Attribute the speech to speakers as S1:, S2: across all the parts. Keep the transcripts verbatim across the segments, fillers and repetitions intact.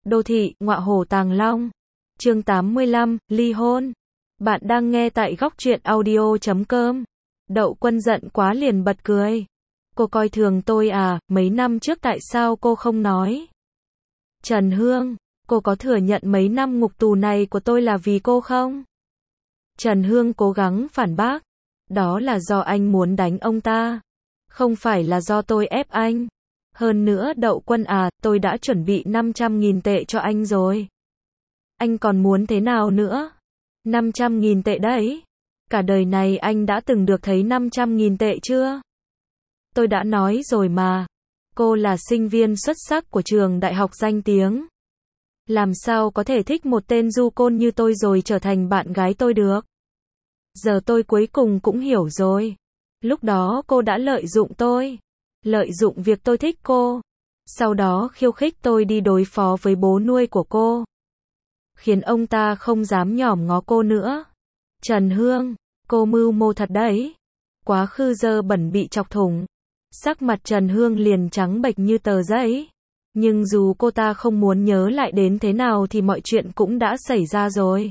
S1: Đô thị, ngọa hổ tàng long. Chương tám mươi lăm, ly hôn. Bạn đang nghe tại góc truyện audio chấm com. Đậu Quân giận quá liền bật cười. Cô coi thường tôi à, mấy năm trước tại sao cô không nói? Trần Hương, cô có thừa nhận mấy năm ngục tù này của tôi là vì cô không? Trần Hương cố gắng phản bác. Đó là do anh muốn đánh ông ta. Không phải là do tôi ép anh. Hơn nữa Đậu Quân à, tôi đã chuẩn bị năm trăm nghìn tệ cho anh rồi. Anh còn muốn thế nào nữa? năm trăm nghìn tệ đấy. Cả đời này anh đã từng được thấy năm trăm nghìn tệ chưa? Tôi đã nói rồi mà. Cô là sinh viên xuất sắc của trường đại học danh tiếng. Làm sao có thể thích một tên du côn như tôi rồi trở thành bạn gái tôi được? Giờ tôi cuối cùng cũng hiểu rồi. Lúc đó cô đã lợi dụng tôi. Lợi dụng việc tôi thích cô. Sau đó khiêu khích tôi đi đối phó với bố nuôi của cô. Khiến ông ta không dám nhỏm ngó cô nữa. Trần Hương, cô mưu mô thật đấy. Quá khứ dơ bẩn bị chọc thủng. Sắc mặt Trần Hương liền trắng bệch như tờ giấy. Nhưng dù cô ta không muốn nhớ lại đến thế nào thì mọi chuyện cũng đã xảy ra rồi.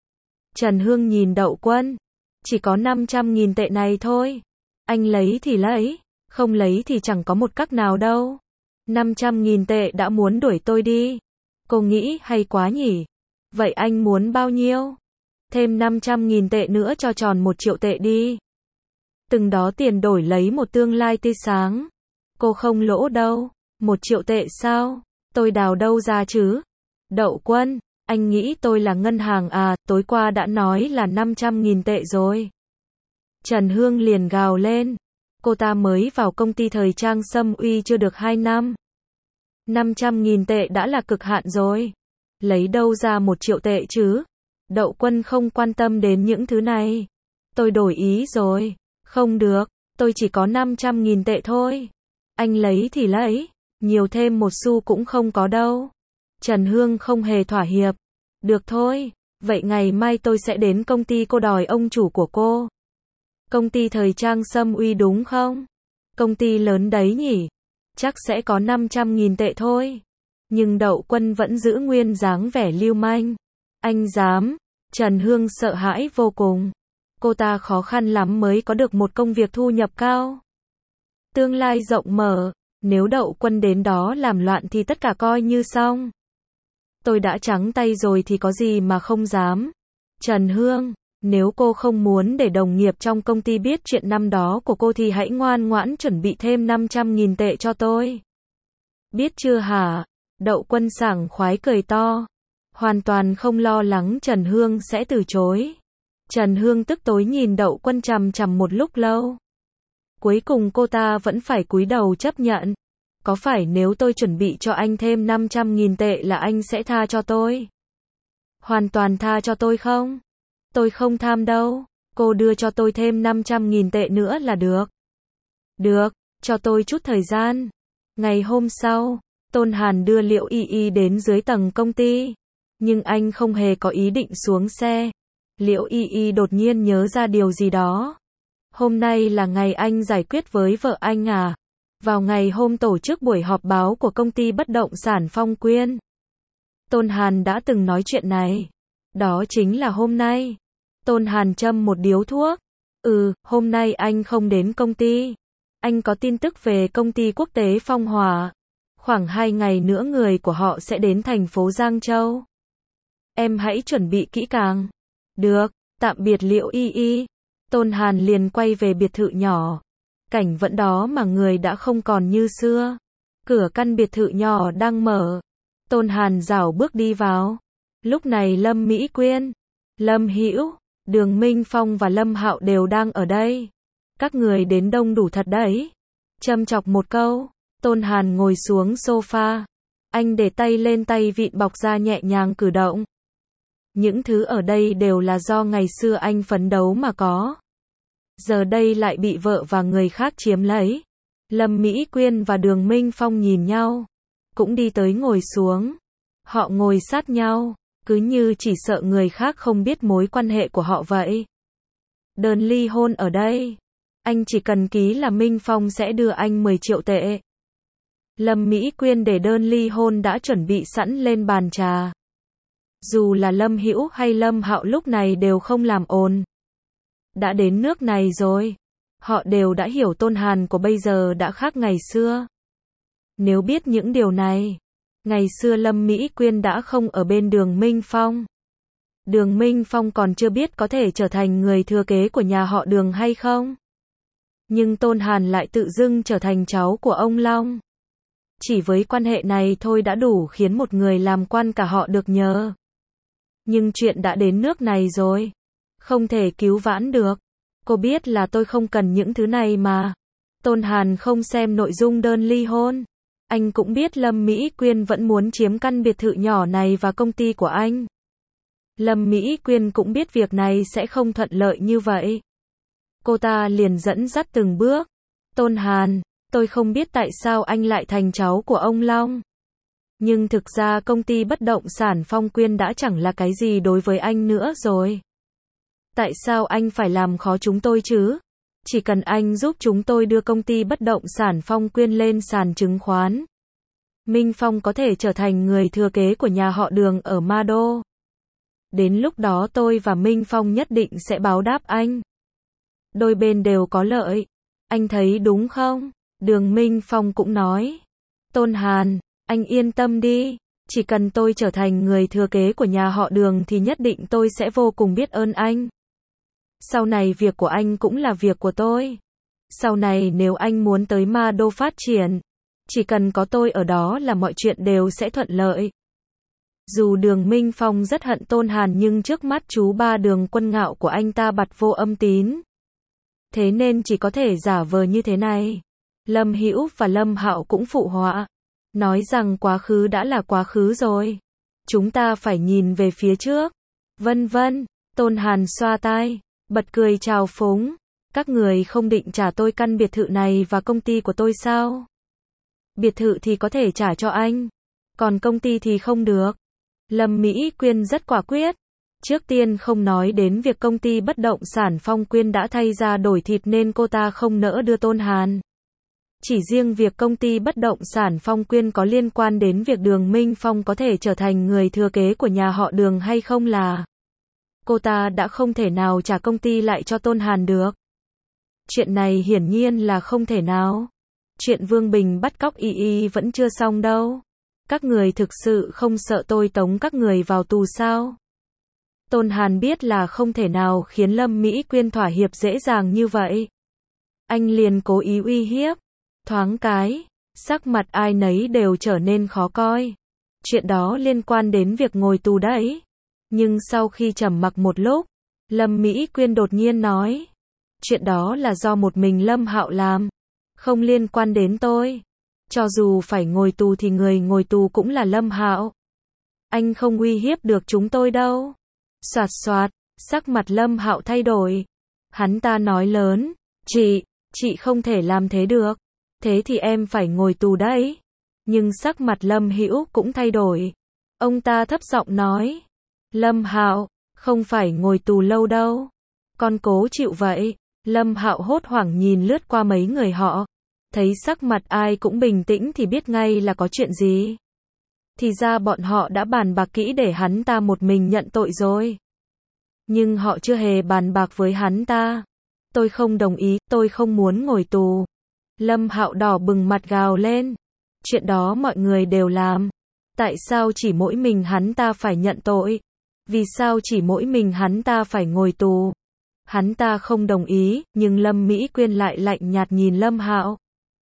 S1: Trần Hương nhìn Đậu Quân. Chỉ có năm trăm nghìn tệ này thôi. Anh lấy thì lấy. Không lấy thì chẳng có một cách nào đâu. năm trăm nghìn tệ đã muốn đuổi tôi đi. Cô nghĩ hay quá nhỉ? Vậy anh muốn bao nhiêu? Thêm năm trăm nghìn tệ nữa cho tròn một triệu tệ đi. Từng đó tiền đổi lấy một tương lai tươi sáng. Cô không lỗ đâu. Một triệu tệ sao? Tôi đào đâu ra chứ? Đậu Quân, anh nghĩ tôi là ngân hàng à? Tối qua đã nói là năm trăm nghìn tệ rồi. Trần Hương liền gào lên. Cô ta mới vào công ty thời trang Sâm Uy chưa được hai năm. năm trăm nghìn tệ đã là cực hạn rồi. Lấy đâu ra một triệu tệ chứ? Đậu Quân không quan tâm đến những thứ này. Tôi đổi ý rồi. Không được, tôi chỉ có năm trăm nghìn tệ thôi. Anh lấy thì lấy. Nhiều thêm một xu cũng không có đâu. Trần Hương không hề thỏa hiệp. Được thôi, vậy ngày mai tôi sẽ đến công ty cô đòi ông chủ của cô. Công ty thời trang Sâm Uy đúng không? Công ty lớn đấy nhỉ? Chắc sẽ có năm trăm nghìn tệ thôi. Nhưng Đậu Quân vẫn giữ nguyên dáng vẻ lưu manh. Anh dám? Trần Hương sợ hãi vô cùng. Cô ta khó khăn lắm mới có được một công việc thu nhập cao. Tương lai rộng mở. Nếu Đậu Quân đến đó làm loạn thì tất cả coi như xong. Tôi đã trắng tay rồi thì có gì mà không dám. Trần Hương, nếu cô không muốn để đồng nghiệp trong công ty biết chuyện năm đó của cô thì hãy ngoan ngoãn chuẩn bị thêm năm trăm nghìn tệ cho tôi. Biết chưa hả? Đậu Quân sảng khoái cười to. Hoàn toàn không lo lắng Trần Hương sẽ từ chối. Trần Hương tức tối nhìn Đậu Quân chằm chằm một lúc lâu. Cuối cùng cô ta vẫn phải cúi đầu chấp nhận. Có phải nếu tôi chuẩn bị cho anh thêm năm trăm nghìn tệ là anh sẽ tha cho tôi? Hoàn toàn tha cho tôi không? Tôi không tham đâu. Cô đưa cho tôi thêm năm trăm nghìn tệ nữa là được. Được, cho tôi chút thời gian. Ngày hôm sau, Tôn Hàn đưa Liễu Y Y đến dưới tầng công ty. Nhưng anh không hề có ý định xuống xe. Liễu Y Y đột nhiên nhớ ra điều gì đó. Hôm nay là ngày anh giải quyết với vợ anh à? Vào ngày hôm tổ chức buổi họp báo của công ty bất động sản Phong Quyên. Tôn Hàn đã từng nói chuyện này. Đó chính là hôm nay. Tôn Hàn châm một điếu thuốc. Ừ, hôm nay anh không đến công ty. Anh có tin tức về công ty quốc tế Phong Hòa. Khoảng hai ngày nữa người của họ sẽ đến thành phố Giang Châu. Em hãy chuẩn bị kỹ càng. Được, tạm biệt Liễu Y Y. Tôn Hàn liền quay về biệt thự nhỏ. Cảnh vẫn đó mà người đã không còn như xưa. Cửa căn biệt thự nhỏ đang mở. Tôn Hàn rảo bước đi vào. Lúc này Lâm Mỹ Quyên, Lâm Hữu, Đường Minh Phong và Lâm Hạo đều đang ở đây. Các người đến đông đủ thật đấy. Châm chọc một câu. Tôn Hàn ngồi xuống sofa. Anh để tay lên tay vịn bọc ra nhẹ nhàng cử động. Những thứ ở đây đều là do ngày xưa anh phấn đấu mà có. Giờ đây lại bị vợ và người khác chiếm lấy. Lâm Mỹ Quyên và Đường Minh Phong nhìn nhau. Cũng đi tới ngồi xuống. Họ ngồi sát nhau. Cứ như chỉ sợ người khác không biết mối quan hệ của họ vậy. Đơn ly hôn ở đây. Anh chỉ cần ký là Minh Phong sẽ đưa anh mười triệu tệ. Lâm Mỹ Quyên để đơn ly hôn đã chuẩn bị sẵn lên bàn trà. Dù là Lâm Hữu hay Lâm Hạo lúc này đều không làm ồn. Đã đến nước này rồi, họ đều đã hiểu Tôn Hàn của bây giờ đã khác ngày xưa. Nếu biết những điều này, ngày xưa Lâm Mỹ Quyên đã không ở bên Đường Minh Phong. Đường Minh Phong còn chưa biết có thể trở thành người thừa kế của nhà họ Đường hay không. Nhưng Tôn Hàn lại tự dưng trở thành cháu của ông Long. Chỉ với quan hệ này thôi đã đủ khiến một người làm quan cả họ được nhờ. Nhưng chuyện đã đến nước này rồi, không thể cứu vãn được. Cô biết là tôi không cần những thứ này mà. Tôn Hàn không xem nội dung đơn ly hôn. Anh cũng biết Lâm Mỹ Quyên vẫn muốn chiếm căn biệt thự nhỏ này và công ty của anh. Lâm Mỹ Quyên cũng biết việc này sẽ không thuận lợi như vậy. Cô ta liền dẫn dắt từng bước. Tôn Hàn, tôi không biết tại sao anh lại thành cháu của ông Long. Nhưng thực ra công ty bất động sản Phong Quyên đã chẳng là cái gì đối với anh nữa rồi. Tại sao anh phải làm khó chúng tôi chứ? Chỉ cần anh giúp chúng tôi đưa công ty bất động sản Phong Quyên lên sàn chứng khoán, Minh Phong có thể trở thành người thừa kế của nhà họ Đường ở Ma Đô. Đến lúc đó tôi và Minh Phong nhất định sẽ báo đáp anh. Đôi bên đều có lợi. Anh thấy đúng không? Đường Minh Phong cũng nói. Tôn Hàn, anh yên tâm đi. Chỉ cần tôi trở thành người thừa kế của nhà họ Đường thì nhất định tôi sẽ vô cùng biết ơn anh. Sau này việc của anh cũng là việc của tôi. Sau này nếu anh muốn tới Ma Đô phát triển, chỉ cần có tôi ở đó là mọi chuyện đều sẽ thuận lợi. Dù Đường Minh Phong rất hận Tôn Hàn nhưng trước mắt chú ba Đường Quân Ngạo của anh ta bặt vô âm tín. Thế nên chỉ có thể giả vờ như thế này. Lâm Hữu và Lâm Hạo cũng phụ họa. Nói rằng quá khứ đã là quá khứ rồi. Chúng ta phải nhìn về phía trước. Vân vân, Tôn Hàn xoa tai, bật cười chào phúng. Các người không định trả tôi căn biệt thự này và công ty của tôi sao? Biệt thự thì có thể trả cho anh. Còn công ty thì không được. Lâm Mỹ Quyên rất quả quyết. Trước tiên không nói đến việc công ty bất động sản Phong Quyên đã thay ra đổi thịt nên cô ta không nỡ đưa Tôn Hàn. Chỉ riêng việc công ty bất động sản Phong Quyên có liên quan đến việc Đường Minh Phong có thể trở thành người thừa kế của nhà họ Đường hay không là cô ta đã không thể nào trả công ty lại cho Tôn Hàn được. Chuyện này hiển nhiên là không thể nào. Chuyện Vương Bình bắt cóc Y Y vẫn chưa xong đâu. Các người thực sự không sợ tôi tống các người vào tù sao? Tôn Hàn biết là không thể nào khiến Lâm Mỹ Quyên thỏa hiệp dễ dàng như vậy. Anh liền cố ý uy hiếp. Thoáng cái, sắc mặt ai nấy đều trở nên khó coi. Chuyện đó liên quan đến việc ngồi tù đấy. Nhưng sau khi trầm mặc một lúc, Lâm Mỹ Quyên đột nhiên nói. Chuyện đó là do một mình Lâm Hạo làm. Không liên quan đến tôi. Cho dù phải ngồi tù thì người ngồi tù cũng là Lâm Hạo. Anh không uy hiếp được chúng tôi đâu. Soạt soạt, sắc mặt Lâm Hạo thay đổi. Hắn ta nói lớn. Chị, chị không thể làm thế được. Thế thì em phải ngồi tù đấy. Nhưng sắc mặt Lâm Hữu cũng thay đổi. Ông ta thấp giọng nói. Lâm Hạo, không phải ngồi tù lâu đâu. Con cố chịu vậy. Lâm Hạo hốt hoảng nhìn lướt qua mấy người họ. Thấy sắc mặt ai cũng bình tĩnh thì biết ngay là có chuyện gì. Thì ra bọn họ đã bàn bạc kỹ để hắn ta một mình nhận tội rồi. Nhưng họ chưa hề bàn bạc với hắn ta. Tôi không đồng ý, tôi không muốn ngồi tù. Lâm Hạo đỏ bừng mặt gào lên. Chuyện đó mọi người đều làm. Tại sao chỉ mỗi mình hắn ta phải nhận tội? Vì sao chỉ mỗi mình hắn ta phải ngồi tù? Hắn ta không đồng ý, nhưng Lâm Mỹ Quyên lại lạnh nhạt nhìn Lâm Hạo.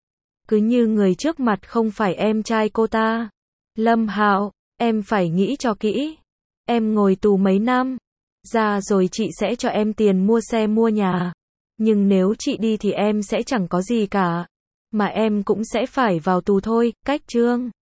S1: Cứ như người trước mặt không phải em trai cô ta. Lâm Hạo, em phải nghĩ cho kỹ. Em ngồi tù mấy năm, ra rồi chị sẽ cho em tiền mua xe mua nhà. Nhưng nếu chị đi thì em sẽ chẳng có gì cả. Mà em cũng sẽ phải vào tù thôi, cách chương.